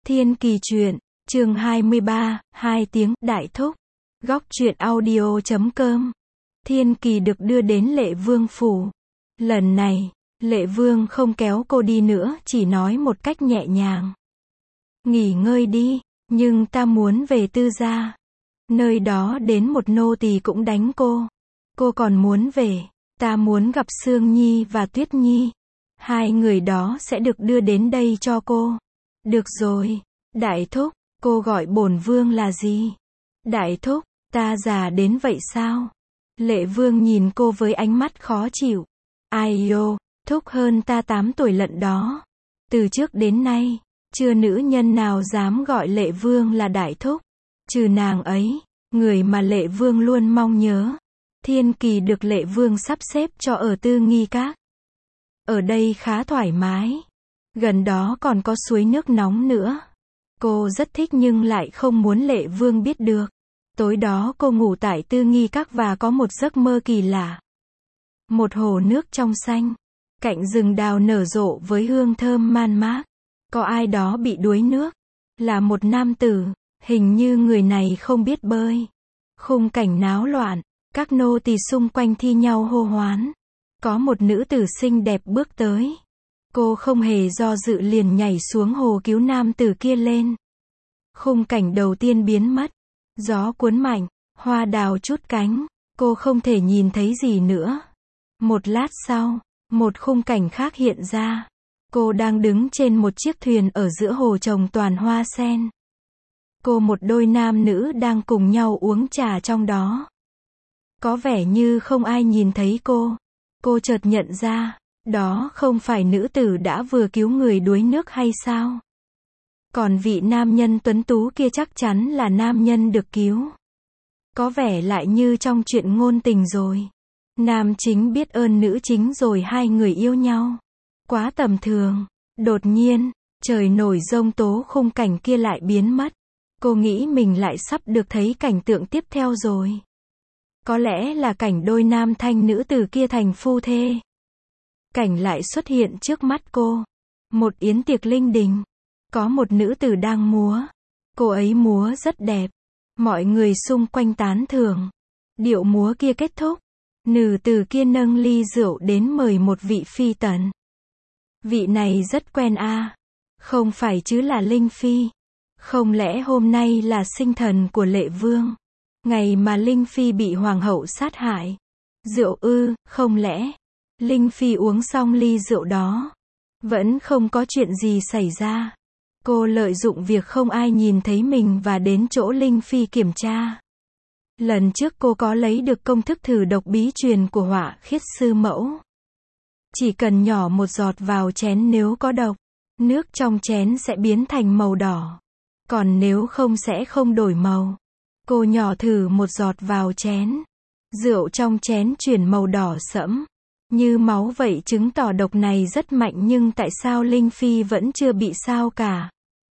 Thiên Kỳ truyện, chương 23, 2 tiếng, đại thúc. Góc truyện audio.com. Thiên Kỳ được đưa đến Lệ Vương phủ. Lần này, Lệ Vương không kéo cô đi nữa, chỉ nói một cách nhẹ nhàng. Nghỉ ngơi đi, nhưng ta muốn về Tư gia. Nơi đó đến một nô tỳ cũng đánh cô. Cô còn muốn về, ta muốn gặp Sương Nhi và Tuyết Nhi. Hai người đó sẽ được đưa đến đây cho cô. Được rồi, đại thúc, cô gọi bổn vương là gì? Đại thúc, ta già đến vậy sao? Lệ Vương nhìn cô với ánh mắt khó chịu. Ai yo, thúc hơn ta 8 tuổi lận đó. Từ trước đến nay, chưa nữ nhân nào dám gọi Lệ Vương là đại thúc. Trừ nàng ấy, người mà Lệ Vương luôn mong nhớ. Thiên Kỳ được Lệ Vương sắp xếp cho ở Tư Nghi Các. Ở đây khá thoải mái. Gần đó còn có suối nước nóng nữa. Cô rất thích nhưng lại không muốn Lệ Vương biết được. Tối đó cô ngủ tại Tư Nghi Các và có một giấc mơ kỳ lạ. Một hồ nước trong xanh, cạnh rừng đào nở rộ với hương thơm man mác. Có ai đó bị đuối nước. Là một nam tử, hình như người này không biết bơi. Khung cảnh náo loạn, các nô tỳ xung quanh thi nhau hô hoán. Có một nữ tử xinh đẹp bước tới. Cô không hề do dự liền nhảy xuống hồ cứu nam tử kia lên. Khung cảnh đầu tiên biến mất. Gió cuốn mạnh, hoa đào trút cánh, cô không thể nhìn thấy gì nữa. Một lát sau, một khung cảnh khác hiện ra. Cô đang đứng trên một chiếc thuyền ở giữa hồ trồng toàn hoa sen. Cô một đôi nam nữ đang cùng nhau uống trà trong đó. Có vẻ như không ai nhìn thấy cô. Cô chợt nhận ra, đó không phải nữ tử đã vừa cứu người đuối nước hay sao? Còn vị nam nhân tuấn tú kia chắc chắn là nam nhân được cứu. Có vẻ lại như trong chuyện ngôn tình rồi. Nam chính biết ơn nữ chính rồi hai người yêu nhau. Quá tầm thường. Đột nhiên, trời nổi giông tố, khung cảnh kia lại biến mất. Cô nghĩ mình lại sắp được thấy cảnh tượng tiếp theo rồi. Có lẽ là cảnh đôi nam thanh nữ tử kia thành phu thê. Cảnh lại xuất hiện trước mắt cô. Một yến tiệc linh đình. Có một nữ tử đang múa. Cô ấy múa rất đẹp. Mọi người xung quanh tán thưởng. Điệu múa kia kết thúc. Nữ tử kia nâng ly rượu đến mời một vị phi tần. Vị này rất quen a. Không phải chứ, là Linh Phi. Không lẽ hôm nay là sinh thần của Lệ Vương? Ngày mà Linh Phi bị hoàng hậu sát hại. Rượu ư, không lẽ Linh Phi uống xong ly rượu đó, vẫn không có chuyện gì xảy ra. Cô lợi dụng việc không ai nhìn thấy mình và đến chỗ Linh Phi kiểm tra. Lần trước cô có lấy được công thức thử độc bí truyền của Họa Khiết sư mẫu. Chỉ cần nhỏ một giọt vào chén, nếu có độc, nước trong chén sẽ biến thành màu đỏ. Còn nếu không sẽ không đổi màu. Cô nhỏ thử một giọt vào chén. Rượu trong chén chuyển màu đỏ sẫm, như máu vậy, chứng tỏ độc này rất mạnh, nhưng tại sao Linh Phi vẫn chưa bị sao cả?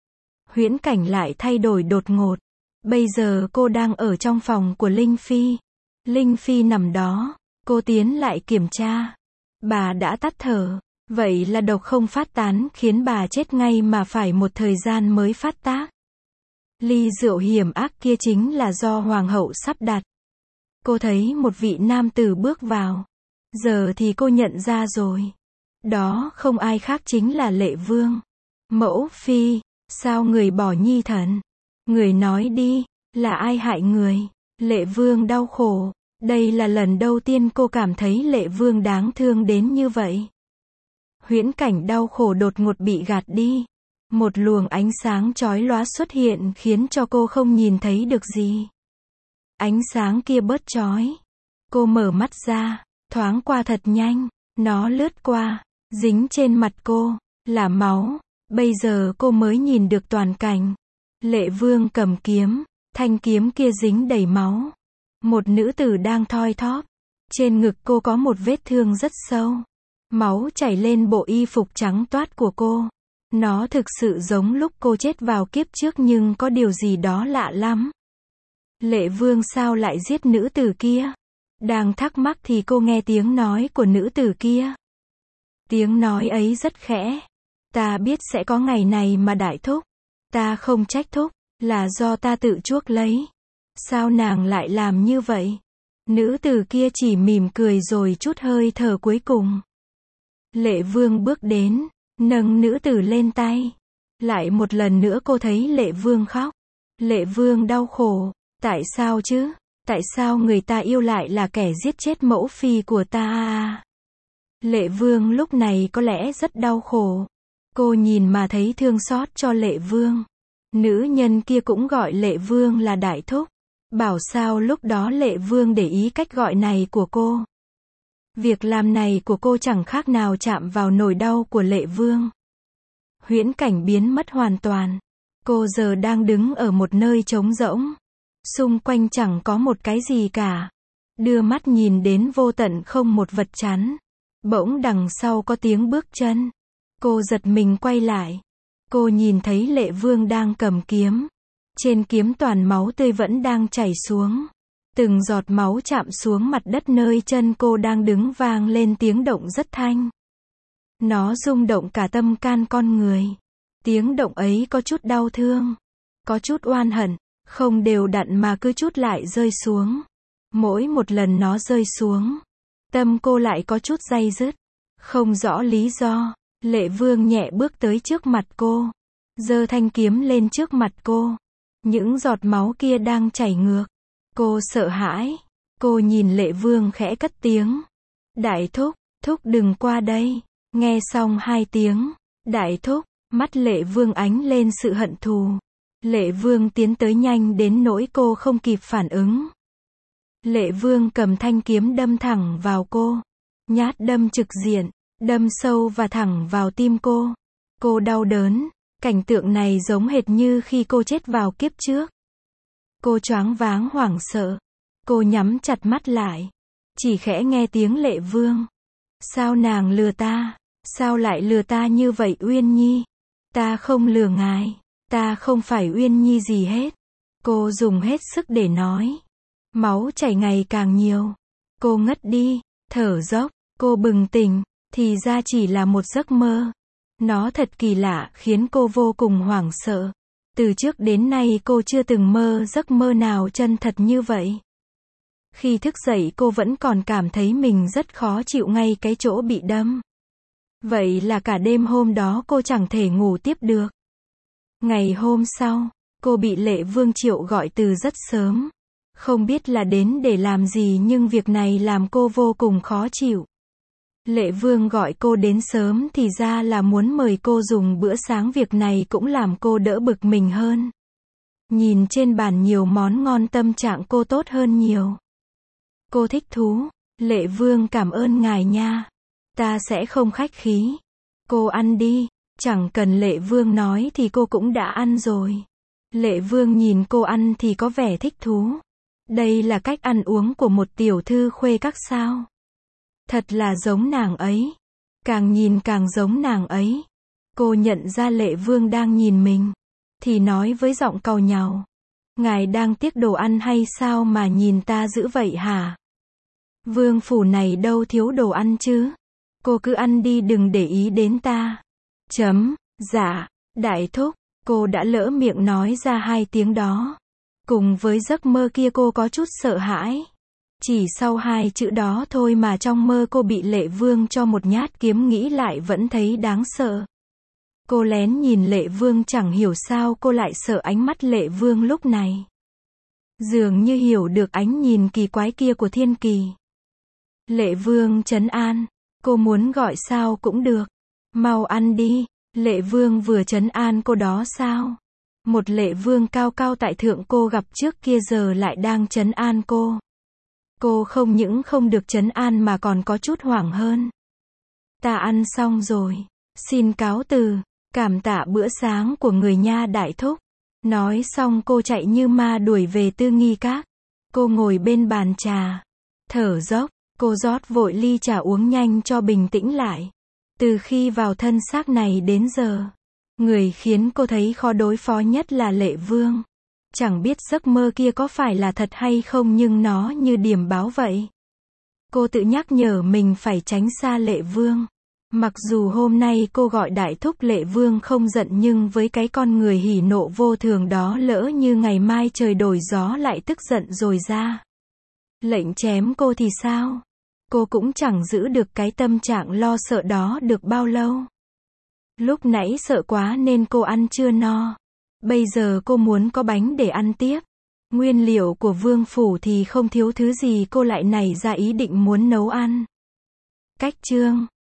Huyễn cảnh lại thay đổi đột ngột. Bây giờ cô đang ở trong phòng của Linh Phi. Linh Phi nằm đó. Cô tiến lại kiểm tra. Bà đã tắt thở. Vậy là độc không phát tán, khiến bà chết ngay mà phải một thời gian mới phát tác. Ly rượu hiểm ác kia chính là do hoàng hậu sắp đặt. Cô thấy một vị nam tử bước vào. Giờ thì cô nhận ra rồi. Đó không ai khác chính là Lệ Vương. Mẫu phi, sao người bỏ nhi thần? Người nói đi, là ai hại người? Lệ Vương đau khổ. Đây là lần đầu tiên cô cảm thấy Lệ Vương đáng thương đến như vậy. Huyễn cảnh đau khổ đột ngột bị gạt đi. Một luồng ánh sáng chói lóa xuất hiện khiến cho cô không nhìn thấy được gì. Ánh sáng kia bớt chói. Cô mở mắt ra, thoáng qua thật nhanh. Nó lướt qua, dính trên mặt cô, là máu. Bây giờ cô mới nhìn được toàn cảnh. Lệ Vương cầm kiếm, thanh kiếm kia dính đầy máu. Một nữ tử đang thoi thóp. Trên ngực cô có một vết thương rất sâu. Máu chảy lên bộ y phục trắng toát của cô. Nó thực sự giống lúc cô chết vào kiếp trước, nhưng có điều gì đó lạ lắm. Lệ Vương sao lại giết nữ tử kia? Đang thắc mắc thì cô nghe tiếng nói của nữ tử kia. Tiếng nói ấy rất khẽ. Ta biết sẽ có ngày này mà đại thúc. Ta không trách thúc, là do ta tự chuốc lấy. Sao nàng lại làm như vậy? Nữ tử kia chỉ mỉm cười rồi trút hơi thở cuối cùng. Lệ Vương bước đến, nâng nữ tử lên tay. Lại một lần nữa cô thấy Lệ Vương khóc. Lệ Vương đau khổ. Tại sao chứ? Tại sao người ta yêu lại là kẻ giết chết mẫu phi của ta à? Lệ Vương lúc này có lẽ rất đau khổ. Cô nhìn mà thấy thương xót cho Lệ Vương. Nữ nhân kia cũng gọi Lệ Vương là đại thúc. Bảo sao lúc đó Lệ Vương để ý cách gọi này của cô. Việc làm này của cô chẳng khác nào chạm vào nỗi đau của Lệ Vương. Huyễn cảnh biến mất hoàn toàn. Cô giờ đang đứng ở một nơi trống rỗng. Xung quanh chẳng có một cái gì cả. Đưa mắt nhìn đến vô tận không một vật chắn. Bỗng đằng sau có tiếng bước chân. Cô giật mình quay lại. Cô nhìn thấy Lệ Vương đang cầm kiếm. Trên kiếm toàn máu tươi vẫn đang chảy xuống. Từng giọt máu chạm xuống mặt đất nơi chân cô đang đứng vang lên tiếng động rất thanh. Nó rung động cả tâm can con người. Tiếng động ấy có chút đau thương, có chút oan hận, không đều đặn mà cứ chút lại rơi xuống. Mỗi một lần nó rơi xuống, tâm cô lại có chút day dứt. Không rõ lý do, Lệ Vương nhẹ bước tới trước mặt cô, giơ thanh kiếm lên trước mặt cô. Những giọt máu kia đang chảy ngược. Cô sợ hãi. Cô nhìn Lệ Vương khẽ cất tiếng. Đại thúc, thúc đừng qua đây. Nghe xong hai tiếng, đại thúc, mắt Lệ Vương ánh lên sự hận thù. Lệ Vương tiến tới nhanh đến nỗi cô không kịp phản ứng. Lệ Vương cầm thanh kiếm đâm thẳng vào cô. Nhát đâm trực diện, đâm sâu và thẳng vào tim cô. Cô đau đớn. Cảnh tượng này giống hệt như khi cô chết vào kiếp trước. Cô choáng váng hoảng sợ. Cô nhắm chặt mắt lại. Chỉ khẽ nghe tiếng Lệ Vương. Sao nàng lừa ta? Sao lại lừa ta như vậy Uyên Nhi? Ta không lừa ngài. Ta không phải Uyên Nhi gì hết. Cô dùng hết sức để nói. Máu chảy ngày càng nhiều. Cô ngất đi, thở dốc. Cô bừng tỉnh. Thì ra chỉ là một giấc mơ. Nó thật kỳ lạ, khiến cô vô cùng hoảng sợ. Từ trước đến nay cô chưa từng mơ giấc mơ nào chân thật như vậy. Khi thức dậy cô vẫn còn cảm thấy mình rất khó chịu ngay cái chỗ bị đâm. Vậy là cả đêm hôm đó cô chẳng thể ngủ tiếp được. Ngày hôm sau, cô bị Lệ Vương triệu gọi từ rất sớm. Không biết là đến để làm gì nhưng việc này làm cô vô cùng khó chịu. Lệ Vương gọi cô đến sớm thì ra là muốn mời cô dùng bữa sáng, việc này cũng làm cô đỡ bực mình hơn. Nhìn trên bàn nhiều món ngon tâm trạng cô tốt hơn nhiều. Cô thích thú. Lệ Vương cảm ơn ngài nha. Ta sẽ không khách khí. Cô ăn đi. Chẳng cần Lệ Vương nói thì cô cũng đã ăn rồi. Lệ Vương nhìn cô ăn thì có vẻ thích thú. Đây là cách ăn uống của một tiểu thư khuê các sao? Thật là giống nàng ấy. Càng nhìn càng giống nàng ấy. Cô nhận ra Lệ Vương đang nhìn mình. Thì nói với giọng càu nhàu. Ngài đang tiếc đồ ăn hay sao mà nhìn ta dữ vậy hả? Vương phủ này đâu thiếu đồ ăn chứ? Cô cứ ăn đi, đừng để ý đến ta. Dạ, đại thúc. Cô đã lỡ miệng nói ra hai tiếng đó. Cùng với giấc mơ kia cô có chút sợ hãi. Chỉ sau hai chữ đó thôi mà trong mơ cô bị Lệ Vương cho một nhát kiếm, nghĩ lại vẫn thấy đáng sợ. Cô lén nhìn Lệ Vương, chẳng hiểu sao cô lại sợ ánh mắt Lệ Vương lúc này. Dường như hiểu được ánh nhìn kỳ quái kia của Thiên Kỳ. Lệ Vương trấn an. Cô muốn gọi sao cũng được. Mau ăn đi. Lệ Vương vừa trấn an cô đó sao? Một Lệ Vương cao cao tại thượng cô gặp trước kia giờ lại đang trấn an cô. Cô không những không được trấn an mà còn có chút hoảng hơn. Ta ăn xong rồi. Xin cáo từ. Cảm tạ bữa sáng của người nha đại thúc. Nói xong cô chạy như ma đuổi về Tư Nghi Các. Cô ngồi bên bàn trà. Thở dốc. Cô rót vội ly trà uống nhanh cho bình tĩnh lại. Từ khi vào thân xác này đến giờ, người khiến cô thấy khó đối phó nhất là Lệ Vương. Chẳng biết giấc mơ kia có phải là thật hay không nhưng nó như điểm báo vậy. Cô tự nhắc nhở mình phải tránh xa Lệ Vương. Mặc dù hôm nay cô gọi đại thúc Lệ Vương không giận nhưng với cái con người hỉ nộ vô thường đó lỡ như ngày mai trời đổi gió lại tức giận rồi ra lệnh chém cô thì sao? Cô cũng chẳng giữ được cái tâm trạng lo sợ đó được bao lâu. Lúc nãy sợ quá nên cô ăn chưa no. Bây giờ cô muốn có bánh để ăn tiếp. Nguyên liệu của vương phủ thì không thiếu thứ gì cô lại nảy ra ý định muốn nấu ăn. Cách chương